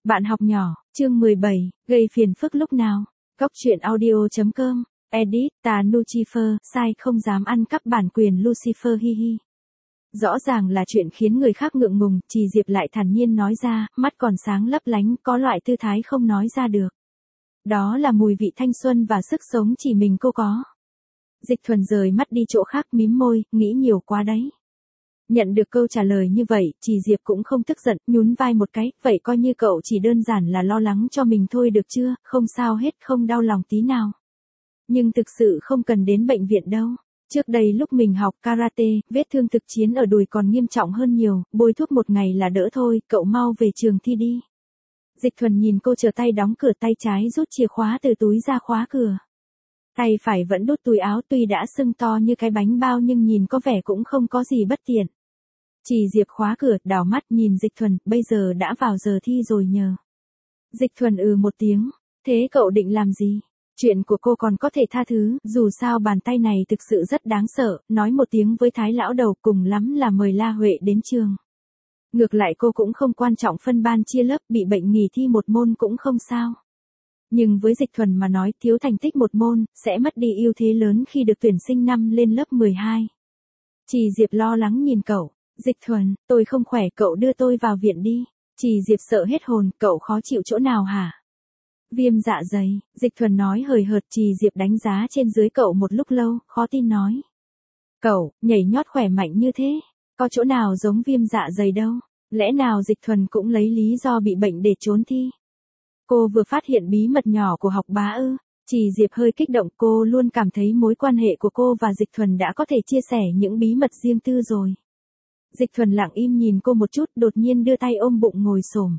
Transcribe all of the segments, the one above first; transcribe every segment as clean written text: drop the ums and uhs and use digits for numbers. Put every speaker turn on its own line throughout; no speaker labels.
Bạn học nhỏ, chương 17, gây phiền phức lúc nào. Góc truyện audio.com, edit, tà Lucifer, sai không dám ăn cắp bản quyền Lucifer hi hi. Rõ ràng là chuyện khiến người khác ngượng ngùng, Trì Diệp lại thản nhiên nói ra, mắt còn sáng lấp lánh, có loại tư thái không nói ra được. Đó là mùi vị thanh xuân và sức sống chỉ mình cô có. Dịch Thuần rời mắt đi chỗ khác mím môi, nghĩ nhiều quá đấy. Nhận được câu trả lời như vậy, Trì Diệp cũng không tức giận, nhún vai một cái, vậy coi như cậu chỉ đơn giản là lo lắng cho mình thôi được chưa, không sao hết, không đau lòng tí nào. Nhưng thực sự không cần đến bệnh viện đâu. Trước đây lúc mình học karate, vết thương thực chiến ở đùi còn nghiêm trọng hơn nhiều, bôi thuốc một ngày là đỡ thôi, cậu mau về trường thi đi. Dịch Thuần nhìn cô chờ tay đóng cửa, tay trái rút chìa khóa từ túi ra khóa cửa. Tay phải vẫn đút túi áo, tuy đã sưng to như cái bánh bao nhưng nhìn có vẻ cũng không có gì bất tiện. Trì Diệp khóa cửa, đảo mắt nhìn Dịch Thuần, bây giờ đã vào giờ thi rồi nhờ. Dịch Thuần một tiếng, thế cậu định làm gì? Chuyện của cô còn có thể tha thứ, dù sao bàn tay này thực sự rất đáng sợ, nói một tiếng với Thái lão đầu cùng lắm là mời La Huệ đến trường. Ngược lại cô cũng không quan trọng phân ban chia lớp, bị bệnh nghỉ thi một môn cũng không sao. Nhưng với Dịch Thuần mà nói, thiếu thành tích một môn, sẽ mất đi ưu thế lớn khi được tuyển sinh năm lên lớp 12. Trì Diệp lo lắng nhìn cậu. Dịch Thuần, tôi không khỏe, cậu đưa tôi vào viện đi. Trì Diệp sợ hết hồn, cậu khó chịu chỗ nào hả? Viêm dạ dày, Dịch Thuần nói hời hợt. Trì Diệp đánh giá trên dưới cậu một lúc lâu, khó tin nói. Cậu, nhảy nhót khỏe mạnh như thế, có chỗ nào giống viêm dạ dày đâu, lẽ nào Dịch Thuần cũng lấy lý do bị bệnh để trốn thi? Cô vừa phát hiện bí mật nhỏ của học bá ư? Trì Diệp hơi kích động, cô luôn cảm thấy mối quan hệ của cô và Dịch Thuần đã có thể chia sẻ những bí mật riêng tư rồi. Dịch Thuần lặng im nhìn cô một chút, đột nhiên đưa tay ôm bụng ngồi xổm.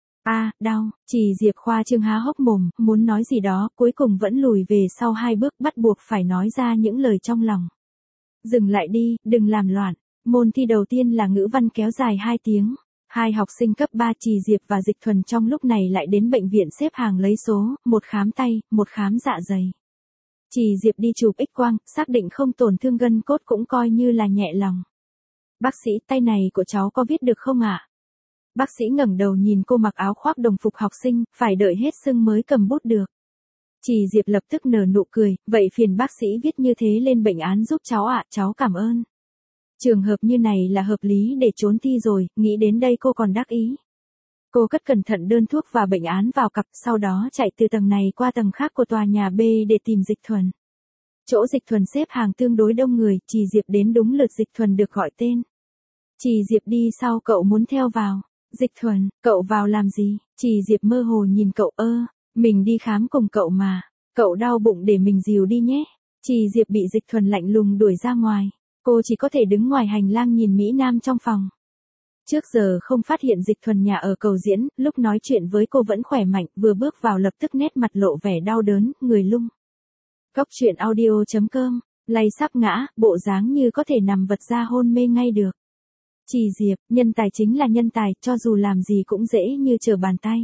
Đau. Trì Diệp khoa trương há hốc mồm, muốn nói gì đó, cuối cùng vẫn lùi về sau 2 bước, bắt buộc phải nói ra những lời trong lòng. Dừng lại đi, đừng làm loạn. Môn thi đầu tiên là ngữ văn kéo dài 2 tiếng. 2 học sinh cấp 3 Trì Diệp và Dịch Thuần trong lúc này lại đến bệnh viện xếp hàng lấy số, một khám tay, một khám dạ dày. Trì Diệp đi chụp X-quang, xác định không tổn thương gân cốt cũng coi như là nhẹ lòng. Bác sĩ, tay này của cháu có viết được không ạ? Bác sĩ ngẩng đầu nhìn cô mặc áo khoác đồng phục học sinh, phải đợi hết sưng mới cầm bút được. Trì Diệp lập tức nở nụ cười, vậy phiền bác sĩ viết như thế lên bệnh án giúp cháu ạ, cháu cảm ơn. Trường hợp như này là hợp lý để trốn thi rồi, nghĩ đến đây cô còn đắc ý. Cô cất cẩn thận đơn thuốc và bệnh án vào cặp, sau đó chạy từ tầng này qua tầng khác của tòa nhà B để tìm Dịch Thuần. Chỗ Dịch Thuần xếp hàng tương đối đông người, Trì Diệp đến đúng lượt Dịch Thuần được gọi tên. Trì Diệp đi sau, cậu muốn theo vào. Dịch Thuần, cậu vào làm gì? Trì Diệp mơ hồ nhìn cậu, mình đi khám cùng cậu mà. Cậu đau bụng để mình dìu đi nhé. Trì Diệp bị Dịch Thuần lạnh lùng đuổi ra ngoài. Cô chỉ có thể đứng ngoài hành lang nhìn Mỹ Nam trong phòng. Trước giờ không phát hiện Dịch Thuần nhà ở Cầu Diễn, lúc nói chuyện với cô vẫn khỏe mạnh, vừa bước vào lập tức nét mặt lộ vẻ đau đớn, người lung. Góc truyện audio.com, lay sắp ngã, bộ dáng như có thể nằm vật ra hôn mê ngay được. Trì Diệp, nhân tài chính là nhân tài, cho dù làm gì cũng dễ như trở bàn tay.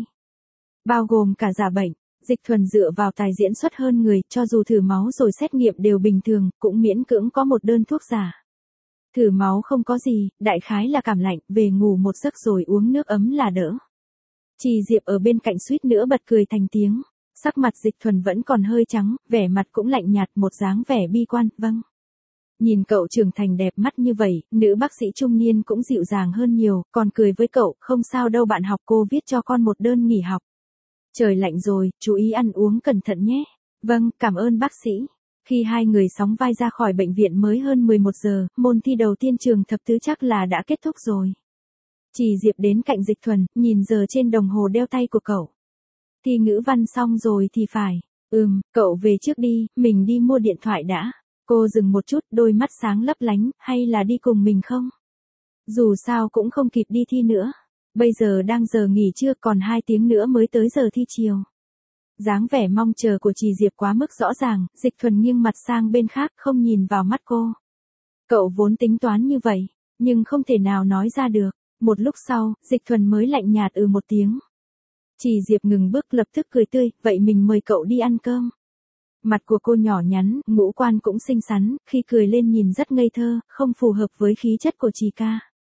Bao gồm cả giả bệnh, Dịch Thuần dựa vào tài diễn xuất hơn người, cho dù thử máu rồi xét nghiệm đều bình thường, cũng miễn cưỡng có một đơn thuốc giả. Thử máu không có gì, đại khái là cảm lạnh, về ngủ một giấc rồi uống nước ấm là đỡ. Trì Diệp ở bên cạnh suýt nữa bật cười thành tiếng. Sắc mặt Dịch Thuần vẫn còn hơi trắng, vẻ mặt cũng lạnh nhạt, một dáng vẻ bi quan, vâng. Nhìn cậu trưởng thành đẹp mắt như vậy, nữ bác sĩ trung niên cũng dịu dàng hơn nhiều, còn cười với cậu, không sao đâu bạn học, cô viết cho con một đơn nghỉ học. Trời lạnh rồi, chú ý ăn uống cẩn thận nhé. Vâng, cảm ơn bác sĩ. Khi hai người sóng vai ra khỏi bệnh viện mới hơn 11 giờ, môn thi đầu tiên trường thập tứ chắc là đã kết thúc rồi. Trì Diệp đến cạnh Dịch Thuần, nhìn giờ trên đồng hồ đeo tay của cậu. Thi ngữ văn xong rồi thì phải. Cậu về trước đi, mình đi mua điện thoại đã. Cô dừng một chút, đôi mắt sáng lấp lánh, hay là đi cùng mình không? Dù sao cũng không kịp đi thi nữa. Bây giờ đang giờ nghỉ trưa, còn 2 tiếng nữa mới tới giờ thi chiều. Dáng vẻ mong chờ của Trì Diệp quá mức rõ ràng, Dịch Thuần nghiêng mặt sang bên khác, không nhìn vào mắt cô. Cậu vốn tính toán như vậy, nhưng không thể nào nói ra được. Một lúc sau, Dịch Thuần mới lạnh nhạt một tiếng. Trì Diệp ngừng bước lập tức cười tươi, vậy mình mời cậu đi ăn cơm. Mặt của cô nhỏ nhắn, ngũ quan cũng xinh xắn, khi cười lên nhìn rất ngây thơ, không phù hợp với khí chất của Trì ca.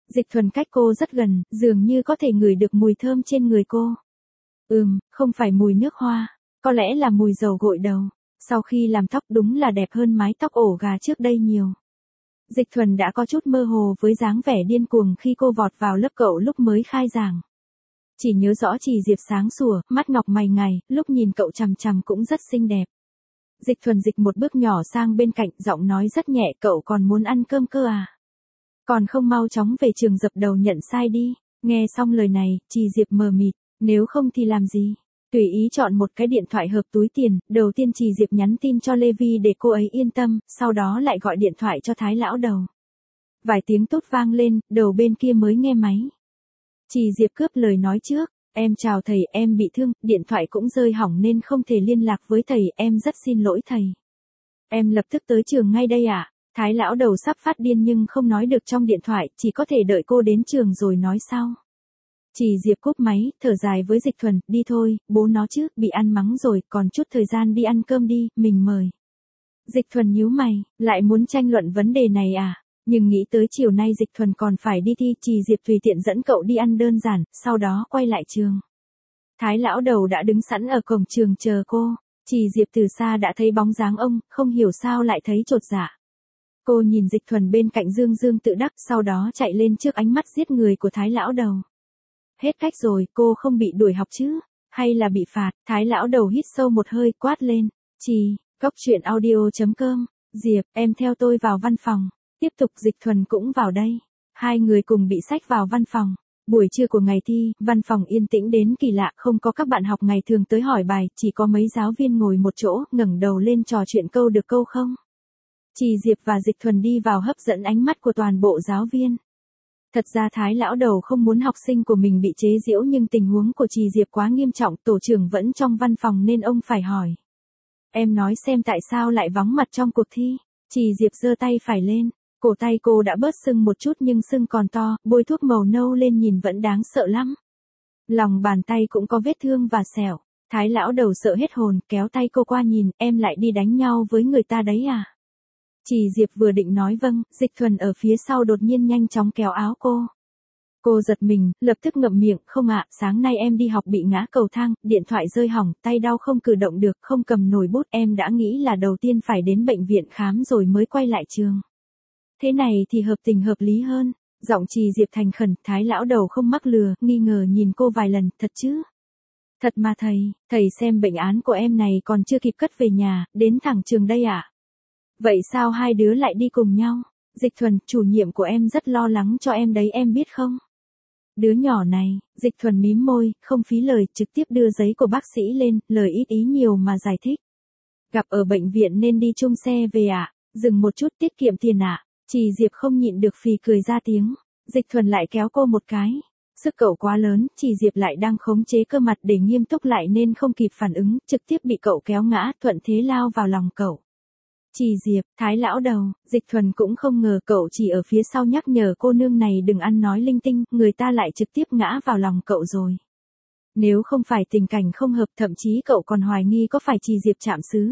Dịch Thuần cách cô rất gần, dường như có thể ngửi được mùi thơm trên người cô. Không phải mùi nước hoa, có lẽ là mùi dầu gội đầu. Sau khi làm tóc đúng là đẹp hơn mái tóc ổ gà trước đây nhiều. Dịch Thuần đã có chút mơ hồ với dáng vẻ điên cuồng khi cô vọt vào lớp cậu lúc mới khai giảng. Chỉ nhớ rõ Trì Diệp sáng sủa, mắt ngọc mày ngài, lúc nhìn cậu chằm chằm cũng rất xinh đẹp. Dịch Thuần dịch một bước nhỏ sang bên cạnh, giọng nói rất nhẹ, cậu còn muốn ăn cơm cơ à? Còn không mau chóng về trường dập đầu nhận sai đi. Nghe xong lời này, Trì Diệp mờ mịt, nếu không thì làm gì? Tùy ý chọn một cái điện thoại hợp túi tiền, đầu tiên Trì Diệp nhắn tin cho Lê Vi để cô ấy yên tâm, sau đó lại gọi điện thoại cho Thái lão đầu. Vài tiếng tốt vang lên, đầu bên kia mới nghe máy. Trì Diệp cướp lời nói trước, em chào thầy, em bị thương, điện thoại cũng rơi hỏng nên không thể liên lạc với thầy, em rất xin lỗi thầy. Em lập tức tới trường ngay đây ạ. Thái lão đầu sắp phát điên nhưng không nói được trong điện thoại, chỉ có thể đợi cô đến trường rồi nói sau. Trì Diệp cúp máy, thở dài với Dịch Thuần, đi thôi, bố nó chứ, bị ăn mắng rồi, còn chút thời gian đi ăn cơm đi, mình mời. Dịch Thuần nhíu mày, lại muốn tranh luận vấn đề này à? Nhưng nghĩ tới chiều nay Dịch Thuần còn phải đi thi, Trì Diệp tùy tiện dẫn cậu đi ăn đơn giản, sau đó quay lại trường. Thái lão đầu đã đứng sẵn ở cổng trường chờ cô. Trì Diệp từ xa đã thấy bóng dáng ông, không hiểu sao lại thấy chột dạ. Cô nhìn Dịch Thuần bên cạnh dương dương tự đắc, sau đó chạy lên trước ánh mắt giết người của Thái lão đầu. Hết cách rồi, cô không bị đuổi học chứ? Hay là bị phạt? Thái lão đầu hít sâu một hơi, quát lên. Goctruyện.audio.com. Diệp, em theo tôi vào văn phòng. Tiếp tục Dịch Thuần cũng vào đây. Hai người cùng bị xách vào văn phòng. Buổi trưa của ngày thi, văn phòng yên tĩnh đến kỳ lạ, không có các bạn học ngày thường tới hỏi bài, chỉ có mấy giáo viên ngồi một chỗ, ngẩng đầu lên trò chuyện câu được câu không. Trì Diệp và Dịch Thuần đi vào hấp dẫn ánh mắt của toàn bộ giáo viên. Thật ra Thái lão đầu không muốn học sinh của mình bị chế giễu nhưng tình huống của Trì Diệp quá nghiêm trọng, tổ trưởng vẫn trong văn phòng nên ông phải hỏi. Em nói xem tại sao lại vắng mặt trong cuộc thi. Trì Diệp giơ tay phải lên, cổ tay cô đã bớt sưng một chút nhưng sưng còn to, bôi thuốc màu nâu lên nhìn vẫn đáng sợ lắm. Lòng bàn tay cũng có vết thương và sẹo. Thái lão đầu sợ hết hồn, kéo tay cô qua nhìn, em lại đi đánh nhau với người ta đấy à? Trì Diệp vừa định nói vâng, Dịch Thuần ở phía sau đột nhiên nhanh chóng kéo áo cô. Cô giật mình, lập tức ngậm miệng, không ạ, sáng nay em đi học bị ngã cầu thang, điện thoại rơi hỏng, tay đau không cử động được, không cầm nổi bút, em đã nghĩ là đầu tiên phải đến bệnh viện khám rồi mới quay lại trường. Thế này thì hợp tình hợp lý hơn. Giọng Trì Diệp thành khẩn, Thái lão đầu không mắc lừa, nghi ngờ nhìn cô vài lần, thật chứ? Thật mà thầy xem bệnh án của em này còn chưa kịp cất về nhà, đến thẳng trường đây ạ. Vậy sao hai đứa lại đi cùng nhau? Dịch Thuần, chủ nhiệm của em rất lo lắng cho em đấy em biết không? Đứa nhỏ này, Dịch Thuần mím môi, không phí lời, trực tiếp đưa giấy của bác sĩ lên, lời ít ý nhiều mà giải thích. Gặp ở bệnh viện nên đi chung xe về ạ, dừng một chút tiết kiệm tiền ạ. Trì Diệp không nhịn được phì cười ra tiếng. Dịch Thuần lại kéo cô một cái. Sức cậu quá lớn, Trì Diệp lại đang khống chế cơ mặt để nghiêm túc lại nên không kịp phản ứng, trực tiếp bị cậu kéo ngã, thuận thế lao vào lòng cậu. Trì Diệp, Thái lão đầu, Dịch Thuần cũng không ngờ cậu chỉ ở phía sau nhắc nhở cô nương này đừng ăn nói linh tinh, người ta lại trực tiếp ngã vào lòng cậu rồi. Nếu không phải tình cảnh không hợp, thậm chí cậu còn hoài nghi có phải Trì Diệp chạm xứ,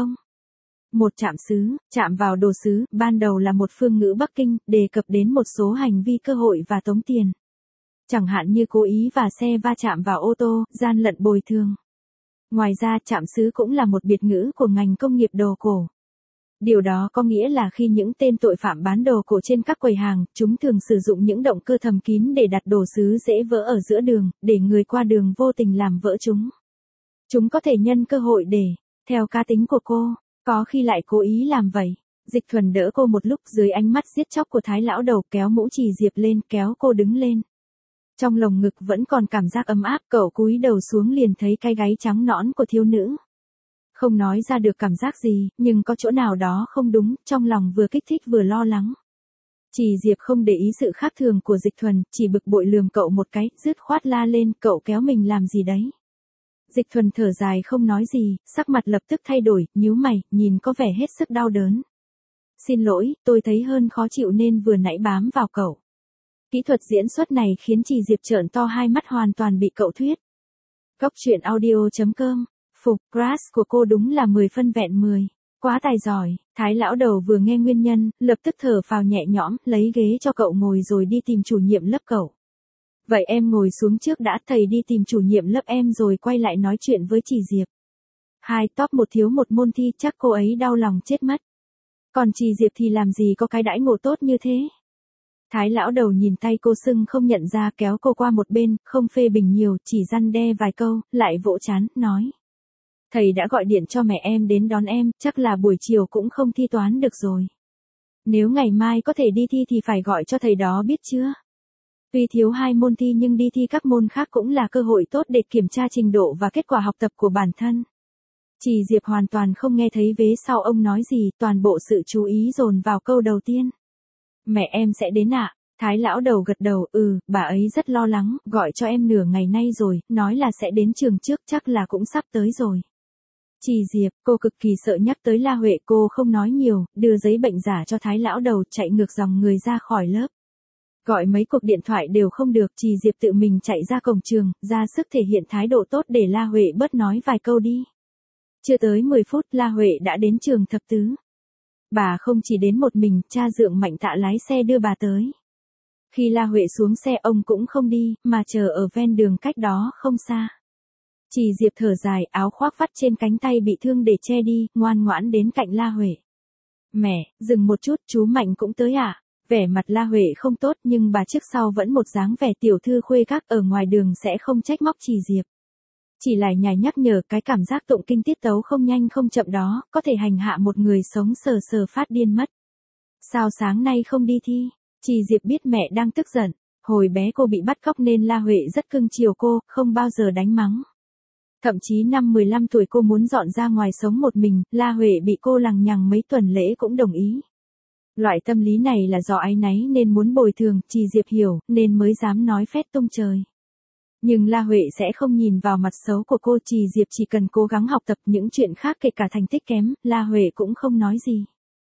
một chạm xứ, chạm vào đồ xứ, ban đầu là một phương ngữ Bắc Kinh, đề cập đến một số hành vi cơ hội và tống tiền. Chẳng hạn như cố ý và xe va chạm vào ô tô, gian lận bồi thường. Ngoài ra, chạm xứ cũng là một biệt ngữ của ngành công nghiệp đồ cổ. Điều đó có nghĩa là khi những tên tội phạm bán đồ cổ trên các quầy hàng, chúng thường sử dụng những động cơ thầm kín để đặt đồ sứ dễ vỡ ở giữa đường, để người qua đường vô tình làm vỡ chúng. Chúng có thể nhân cơ hội để, theo cá tính của cô, có khi lại cố ý làm vậy. Dịch Thuần đỡ cô một lúc dưới ánh mắt giết chóc của Thái lão đầu, kéo mũ Trì Diệp lên, kéo cô đứng lên. Trong lồng ngực vẫn còn cảm giác ấm áp, cậu cúi đầu xuống liền thấy cái gáy trắng nõn của thiếu nữ. Không nói ra được cảm giác gì, nhưng có chỗ nào đó không đúng, trong lòng vừa kích thích vừa lo lắng. Trì Diệp không để ý sự khác thường của Dịch Thuần, chỉ bực bội lườm cậu một cái, dứt khoát la lên, cậu kéo mình làm gì đấy. Dịch Thuần thở dài không nói gì, sắc mặt lập tức thay đổi, nhíu mày, nhìn có vẻ hết sức đau đớn. Xin lỗi, tôi thấy hơn khó chịu nên vừa nãy bám vào cậu. Kỹ thuật diễn xuất này khiến Trì Diệp trợn to hai mắt, hoàn toàn bị cậu thuyết. Goctruyện.audio.com. Phục, crush của cô đúng là 10 phân vẹn 10. quá tài giỏi. Thái lão đầu vừa nghe nguyên nhân, lập tức thở phào nhẹ nhõm, lấy ghế cho cậu ngồi rồi đi tìm chủ nhiệm lớp cậu. Vậy em ngồi xuống trước đã, thầy đi tìm chủ nhiệm lớp em rồi quay lại nói chuyện với chị Diệp. Hai top một thiếu một môn thi, chắc cô ấy đau lòng chết mất. Còn chị Diệp thì làm gì có cái đãi ngộ tốt như thế. Thái lão đầu nhìn tay cô sưng không nhận ra, kéo cô qua một bên, không phê bình nhiều, chỉ răn đe vài câu, lại vỗ trán, nói. Thầy đã gọi điện cho mẹ em đến đón em, chắc là buổi chiều cũng không thi toán được rồi. Nếu ngày mai có thể đi thi thì phải gọi cho thầy đó biết chưa? Tuy thiếu 2 môn thi nhưng đi thi các môn khác cũng là cơ hội tốt để kiểm tra trình độ và kết quả học tập của bản thân. Chị Diệp hoàn toàn không nghe thấy vế sau ông nói gì, toàn bộ sự chú ý dồn vào câu đầu tiên. Mẹ em sẽ đến ạ. Thái lão đầu gật đầu, bà ấy rất lo lắng, gọi cho em nửa ngày nay rồi, nói là sẽ đến trường trước, chắc là cũng sắp tới rồi. Chị Diệp, cô cực kỳ sợ nhắc tới La Huệ, cô không nói nhiều, đưa giấy bệnh giả cho Thái lão đầu, chạy ngược dòng người ra khỏi lớp. Gọi mấy cuộc điện thoại đều không được, chị Diệp tự mình chạy ra cổng trường, ra sức thể hiện thái độ tốt để La Huệ bớt nói vài câu đi. Chưa tới 10 phút, La Huệ đã đến trường thập tứ. Bà không chỉ đến một mình, cha dượng Mạnh Tạ lái xe đưa bà tới. Khi La Huệ xuống xe ông cũng không đi, mà chờ ở ven đường cách đó không xa. Chị Diệp thở dài, áo khoác vắt trên cánh tay bị thương để che đi, ngoan ngoãn đến cạnh La Huệ. Mẹ, dừng một chút, chú Mạnh cũng tới à? Vẻ mặt La Huệ không tốt nhưng bà trước sau vẫn một dáng vẻ tiểu thư khuê các, ở ngoài đường sẽ không trách móc chị Diệp. Chỉ lại nhài nhắc nhở cái cảm giác tụng kinh tiết tấu không nhanh không chậm đó, có thể hành hạ một người sống sờ sờ phát điên mất. Sao sáng nay không đi thi? Chị Diệp biết mẹ đang tức giận. Hồi bé cô bị bắt cóc nên La Huệ rất cưng chiều cô, không bao giờ đánh mắng. Thậm chí năm 15 tuổi cô muốn dọn ra ngoài sống một mình, La Huệ bị cô lằng nhằng mấy tuần lễ cũng đồng ý. Loại tâm lý này là do áy náy nên muốn bồi thường, chị Diệp hiểu, nên mới dám nói phét tung trời. Nhưng La Huệ sẽ không nhìn vào mặt xấu của cô, chị Diệp chỉ cần cố gắng học tập, những chuyện khác kể cả thành tích kém, La Huệ cũng không nói gì.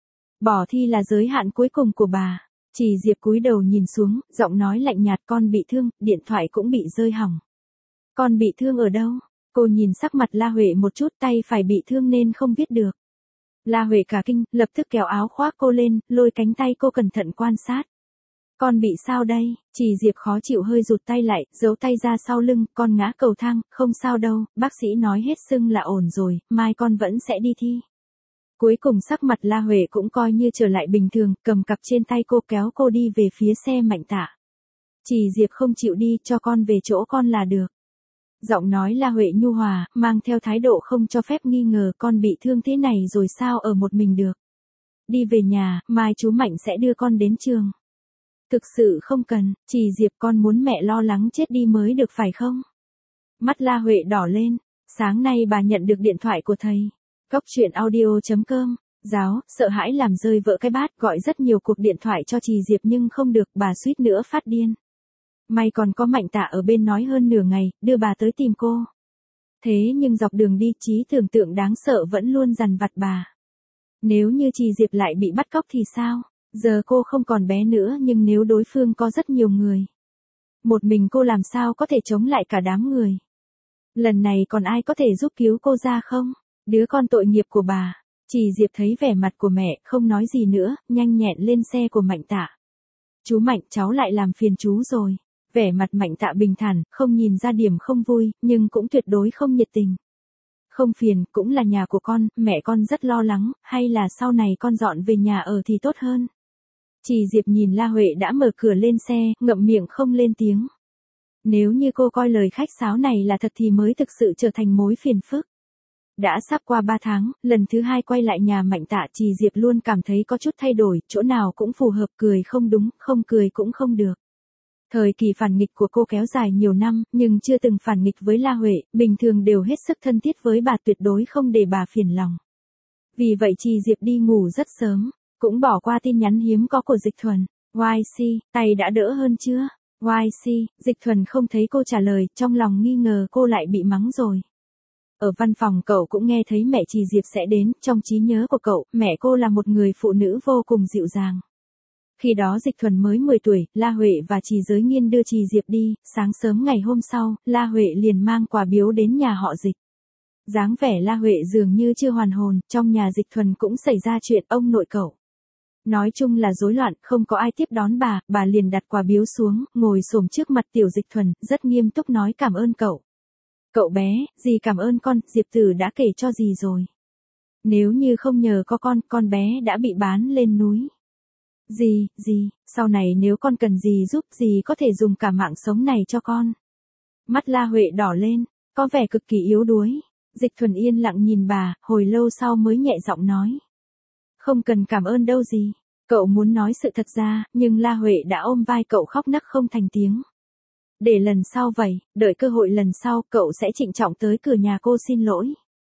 Bỏ thi là giới hạn cuối cùng của bà. Chị Diệp cúi đầu nhìn xuống, giọng nói lạnh nhạt, con bị thương, điện thoại cũng bị rơi hỏng. Con bị thương ở đâu? Cô nhìn sắc mặt La Huệ một chút, tay phải bị thương nên không viết được. La Huệ cả kinh, lập tức kéo áo khoác cô lên, lôi cánh tay cô cẩn thận quan sát. Con bị sao đây? Chị Diệp khó chịu hơi rụt tay lại, giấu tay ra sau lưng, con ngã cầu thang, không sao đâu, bác sĩ nói hết sưng là ổn rồi, mai con vẫn sẽ đi thi. Cuối cùng sắc mặt La Huệ cũng coi như trở lại bình thường, cầm cặp trên tay cô kéo cô đi về phía xe Mạnh Tạ. Chị Diệp không chịu đi, cho con về chỗ con là được. Giọng nói La Huệ nhu hòa, mang theo thái độ không cho phép nghi ngờ, con bị thương thế này rồi sao ở một mình được. Đi về nhà, mai chú Mạnh sẽ đưa con đến trường. Thực sự không cần, chị Diệp, con muốn mẹ lo lắng chết đi mới được phải không? Mắt La Huệ đỏ lên, sáng nay bà nhận được điện thoại của thầy. Cóc truyện audio.com, giáo, sợ hãi làm rơi vỡ cái bát, gọi rất nhiều cuộc điện thoại cho chị Diệp nhưng không được, bà suýt nữa phát điên. May còn có Mạnh Tạ ở bên nói hơn nửa ngày, đưa bà tới tìm cô. Thế nhưng dọc đường đi, trí tưởng tượng đáng sợ vẫn luôn dằn vặt bà. Nếu như chị Diệp lại bị bắt cóc thì sao? Giờ cô không còn bé nữa nhưng nếu đối phương có rất nhiều người. Một mình cô làm sao có thể chống lại cả đám người? Lần này còn ai có thể giúp cứu cô ra không? Đứa con tội nghiệp của bà. Chị Diệp thấy vẻ mặt của mẹ, không nói gì nữa, nhanh nhẹn lên xe của Mạnh Tạ. Chú Mạnh, cháu lại làm phiền chú rồi. Vẻ mặt Mạnh Tạ bình thản, không nhìn ra điểm không vui, nhưng cũng tuyệt đối không nhiệt tình. Không phiền, cũng là nhà của con, mẹ con rất lo lắng, hay là sau này con dọn về nhà ở thì tốt hơn. Chị Diệp nhìn La Huệ đã mở cửa lên xe, ngậm miệng không lên tiếng. Nếu như cô coi lời khách sáo này là thật thì mới thực sự trở thành mối phiền phức. Đã sắp qua 3 tháng, lần thứ 2 quay lại nhà Mạnh Tạ, chị Diệp luôn cảm thấy có chút thay đổi, chỗ nào cũng phù hợp, cười không đúng, không cười cũng không được. Thời kỳ phản nghịch của cô kéo dài nhiều năm, nhưng chưa từng phản nghịch với La Huệ, bình thường đều hết sức thân thiết với bà, tuyệt đối không để bà phiền lòng. Vì vậy chị Diệp đi ngủ rất sớm, cũng bỏ qua tin nhắn hiếm có của Dịch Thuần. YC, tay đã đỡ hơn chưa? YC, Dịch Thuần không thấy cô trả lời, trong lòng nghi ngờ cô lại bị mắng rồi. Ở văn phòng cậu cũng nghe thấy mẹ chị Diệp sẽ đến, trong trí nhớ của cậu, mẹ cô là một người phụ nữ vô cùng dịu dàng. Khi đó Dịch Thuần mới 10 tuổi, La Huệ và chị Giới Nghiên đưa chị Diệp đi, sáng sớm ngày hôm sau, La Huệ liền mang quà biếu đến nhà họ Dịch. Dáng vẻ La Huệ dường như chưa hoàn hồn, trong nhà Dịch Thuần cũng xảy ra chuyện ông nội cậu. Nói chung là rối loạn, không có ai tiếp đón bà liền đặt quà biếu xuống, ngồi xổm trước mặt tiểu Dịch Thuần, rất nghiêm túc nói cảm ơn cậu. Cậu bé, dì cảm ơn con, Diệp Tử đã kể cho dì rồi. Nếu như không nhờ có con bé đã bị bán lên núi. Dì, sau này nếu con cần gì giúp dì có thể dùng cả mạng sống này cho con. Mắt La Huệ đỏ lên, có vẻ cực kỳ yếu đuối. Dịch Thuần yên lặng nhìn bà, hồi lâu sau mới nhẹ giọng nói. Không cần cảm ơn đâu dì. Cậu muốn nói sự thật ra, nhưng La Huệ đã ôm vai cậu khóc nấc không thành tiếng. Để lần sau vậy, đợi cơ hội lần sau cậu sẽ trịnh trọng tới cửa nhà cô xin lỗi.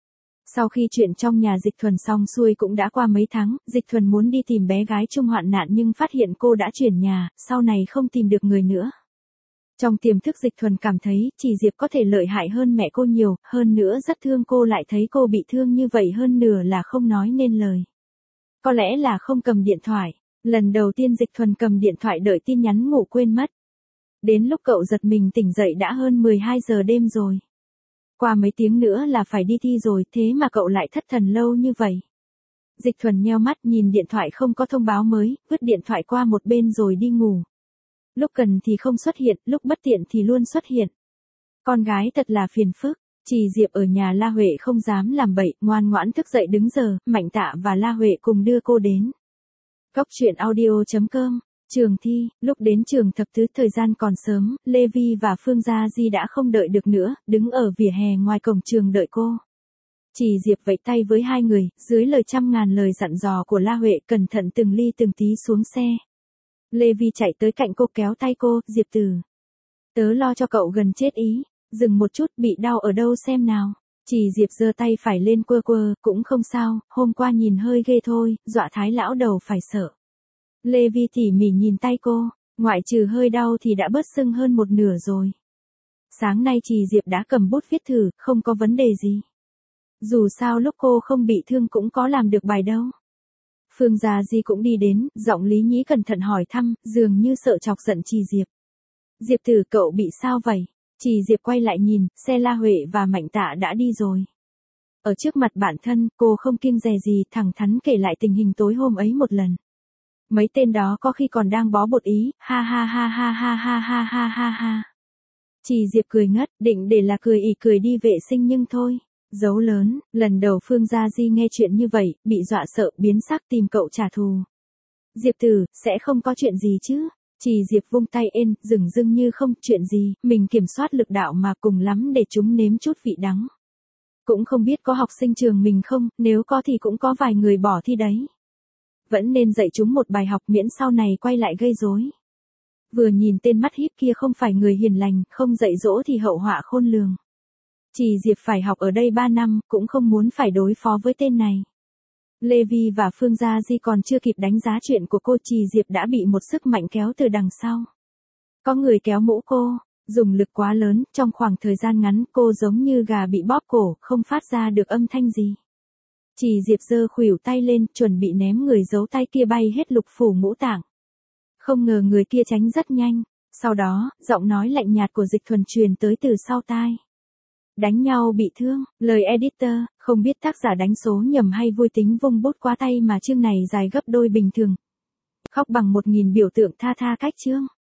Sau khi chuyện trong nhà Dịch Thuần xong xuôi cũng đã qua mấy tháng, Dịch Thuần muốn đi tìm bé gái chung hoạn nạn nhưng phát hiện cô đã chuyển nhà, sau này không tìm được người nữa. Trong tiềm thức Dịch Thuần cảm thấy chỉ Diệp có thể lợi hại hơn mẹ cô nhiều, hơn nữa rất thương cô lại thấy cô bị thương như vậy hơn nửa là không nói nên lời. Có lẽ là không cầm điện thoại, lần đầu tiên Dịch Thuần cầm điện thoại đợi tin nhắn ngủ quên mất. Đến lúc cậu giật mình tỉnh dậy đã hơn 12 giờ đêm rồi. Qua mấy tiếng nữa là phải đi thi rồi, thế mà cậu lại thất thần lâu như vậy. Dịch Thuần nheo mắt nhìn điện thoại không có thông báo mới, vứt điện thoại qua một bên rồi đi ngủ. Lúc cần thì không xuất hiện, lúc bất tiện thì luôn xuất hiện. Con gái thật là phiền phức. Chỉ Diệp ở nhà La Huệ không dám làm bậy, ngoan ngoãn thức dậy đứng giờ, Mạnh Tạ và La Huệ cùng đưa cô đến. Cóc truyện audio.com. Trường thi, lúc đến trường thập tứ thời gian còn sớm, Lê Vi và Phương Gia Di đã không đợi được nữa, đứng ở vỉa hè ngoài cổng trường đợi cô. Chỉ Diệp vẫy tay với hai người, dưới lời trăm ngàn lời dặn dò của La Huệ cẩn thận từng ly từng tí xuống xe. Lê Vi chạy tới cạnh cô kéo tay cô, Diệp Tử. Tớ lo cho cậu gần chết ý, dừng một chút bị đau ở đâu xem nào. Chỉ Diệp giơ tay phải lên quơ quơ, cũng không sao, hôm qua nhìn hơi ghê thôi, dọa Thái lão đầu phải sợ. Lê Vi tỉ mỉ nhìn tay cô, ngoại trừ hơi đau thì đã bớt sưng hơn một nửa rồi. Sáng nay Chỉ Diệp đã cầm bút viết thử, không có vấn đề gì. Dù sao lúc cô không bị thương cũng có làm được bài đâu. Phương Gia Di cũng đi đến, giọng Lý Nhĩ cẩn thận hỏi thăm, dường như sợ chọc giận Chỉ Diệp. Diệp Tử cậu bị sao vậy? Chỉ Diệp quay lại nhìn, xe La Huệ và Mạnh Tạ đã đi rồi. Ở trước mặt bản thân, cô không kiêng dè gì, thẳng thắn kể lại tình hình tối hôm ấy một lần. Mấy tên đó có khi còn đang bó bột ý, ha ha ha ha ha ha ha ha ha ha. Chỉ Diệp cười ngất, định để là cười ỉ cười đi vệ sinh nhưng thôi. Dấu lớn, lần đầu Phương Gia Di nghe chuyện như vậy, bị dọa sợ biến sắc tìm cậu trả thù. Diệp Tử, sẽ không có chuyện gì chứ? Chỉ Diệp vung tay ên, dửng dưng như không chuyện gì, mình kiểm soát lực đạo mà cùng lắm để chúng nếm chút vị đắng. Cũng không biết có học sinh trường mình không, nếu có thì cũng có vài người bỏ thi đấy. Vẫn nên dạy chúng một bài học miễn sau này quay lại gây rối. Vừa nhìn tên mắt híp kia không phải người hiền lành, không dạy dỗ thì hậu họa khôn lường. Chỉ Diệp phải học ở đây 3 năm, cũng không muốn phải đối phó với tên này. Lê Vi và Phương Gia Di còn chưa kịp đánh giá chuyện của cô, Chỉ Diệp đã bị một sức mạnh kéo từ đằng sau. Có người kéo mũ cô, dùng lực quá lớn, trong khoảng thời gian ngắn cô giống như gà bị bóp cổ, không phát ra được âm thanh gì. Chỉ Diệp giơ khuỷu tay lên, chuẩn bị ném người giấu tay kia bay hết lục phủ ngũ tạng. Không ngờ người kia tránh rất nhanh, sau đó, giọng nói lạnh nhạt của Dịch Thuần truyền tới từ sau tai. Đánh nhau bị thương, lời editor, không biết tác giả đánh số nhầm hay vui tính vung bút quá tay mà chương này dài gấp đôi bình thường. Khóc bằng 1000 biểu tượng tha cách chương.